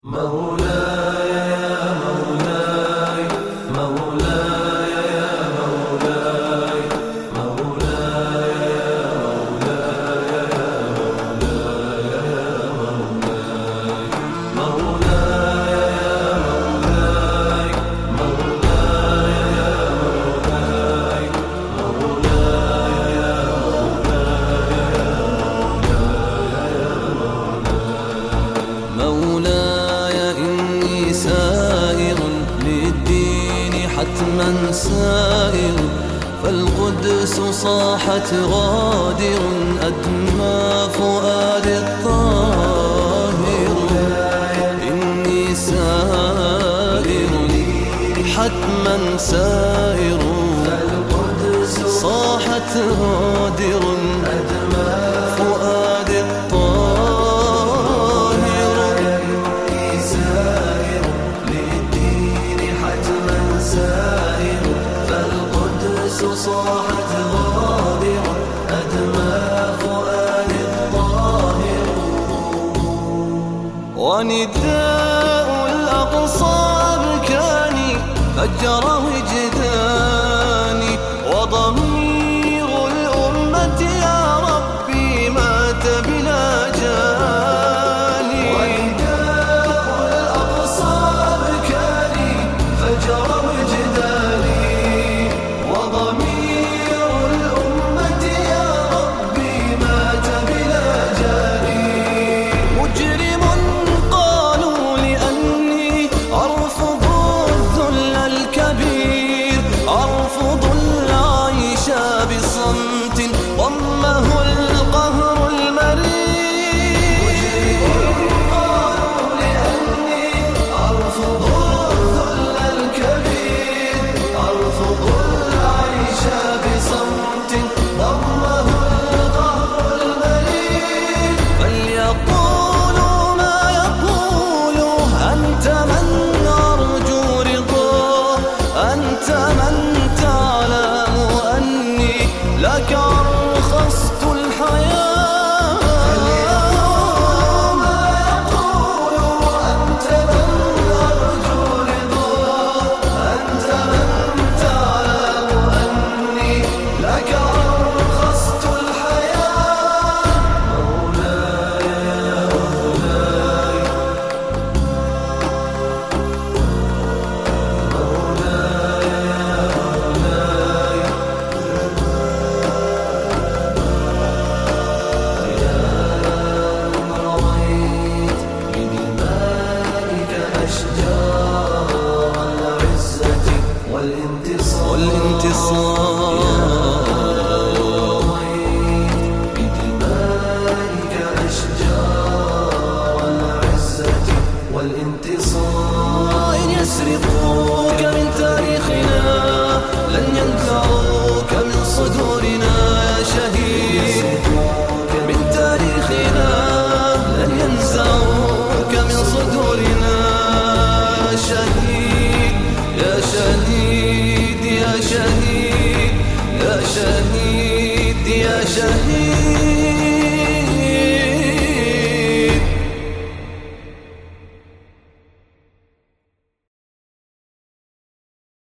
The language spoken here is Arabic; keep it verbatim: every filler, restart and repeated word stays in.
مولاي يا مولاي مولاي يا مولاي مولاي يا مولاي يا مولاي مولاي يا مولاي مولاي يا مولاي مولاي يا مولاي مولاي إني سائر للدين حتما سائر فالقدس صاحت غادر أدمى فؤاد الطاهر إني سائر حتما سائر فالقدس صاحت غادر أدمى فؤاد الطاهر صاحت غادر أدمى فؤاد الطاهر ونداء الأقصى أبكاني فجر وجداني وضمير الأمة يا ربي مات بلا جاني ونداء الأقصى أبكاني فجر وجداني وضمير الأمة يا ربي مات بلا جاني مجرم قالوا لأني أرفض الذل الكبير أرفض العيش بصمت ضمه القهر المرير مجرم قالوا لأني أرفض الذل الكبير أرفض بصمت ضمه القهر المرير فليقولوا ما يقولوا أنت من أرجو رضاه أنت من تعلم أني لك أرخصت الحياة فليقولوا ما يقولوا أنت من أرجو رضاه أنت من تعلم أني لك أرخصت الحياة مولاي يا مولاي مولاي يا مولاي يا من رويت بدمائك أشجار العزة والانتصار والانتصار إن يسرقوك من تاريخنا لن ينزعوك من صدورنا يا شهيد من تاريخنا لن ينزعوك من صدورنا يا شهيد يا شهيد يا شهيد يا شهيد يا شهيد